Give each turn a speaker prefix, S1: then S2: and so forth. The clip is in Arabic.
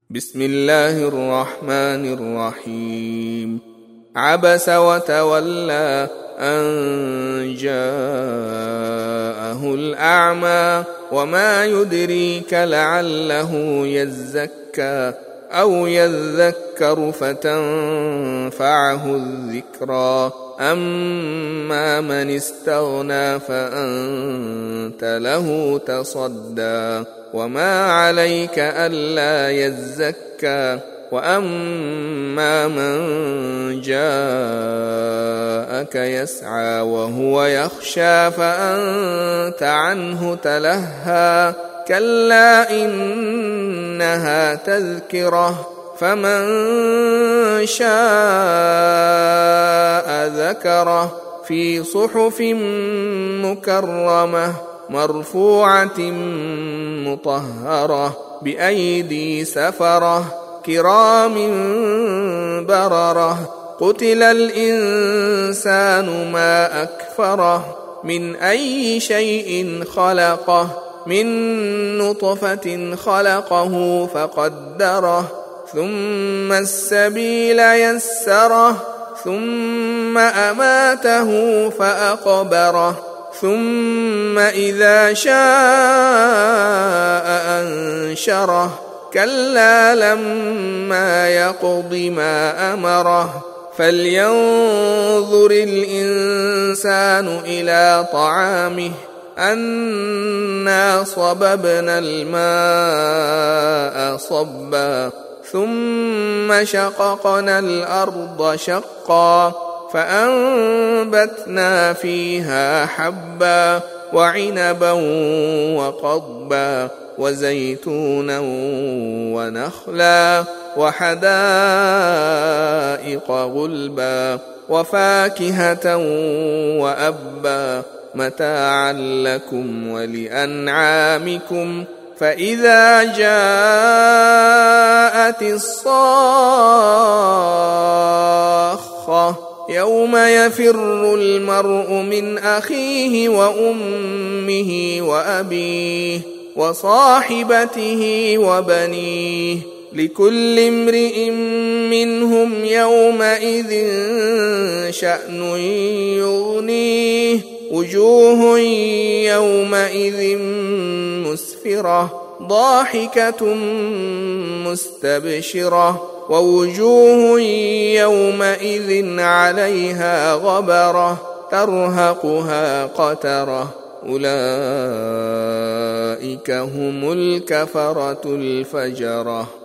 S1: بسم الله الرحمن الرحيم. عبس وتولى أن جاءه الأعمى وما يدريك لعله يزكى أو يذكر فتنفعه الذكرى أما من استغنى فأنت له تصدى وما عليك ألا يزكى وأما من جاءك يسعى وهو يخشى فأنت عنه تلهى كلا إنها تذكرة فمن شاء ذكره في صحف مكرمة مرفوعة مطهرة بأيدي سفرة كرام بررة قتل الإنسان ما أكفره من أي شيء خلقه من نطفة خلقه فقدره ثم السبيل يسره ثم أماته فأقبره ثم إذا شاء أنشره كلا لما يقض ما أمره فلينظر الإنسان إلى طعامه أنا صببنا الماء صبا ثم شققنا الأرض شقا فأنبتنا فيها حبا وعنبا وقضبا وزيتونا ونخلا وحدائق غلبا وفاكهة وأبا متاعا لكم ولأنعامكم فإذا جاءت الصاخة يوم يفر المرء من أخيه وأمه وأبيه وصاحبته وبنيه لكل امرئ منهم يومئذ شأن يغنيه وجوه يومئذ مسفرة ضاحكة مستبشرة ووجوه يومئذ عليها غبرة ترهقها قترة أولئك هم الكفرة الفجرة.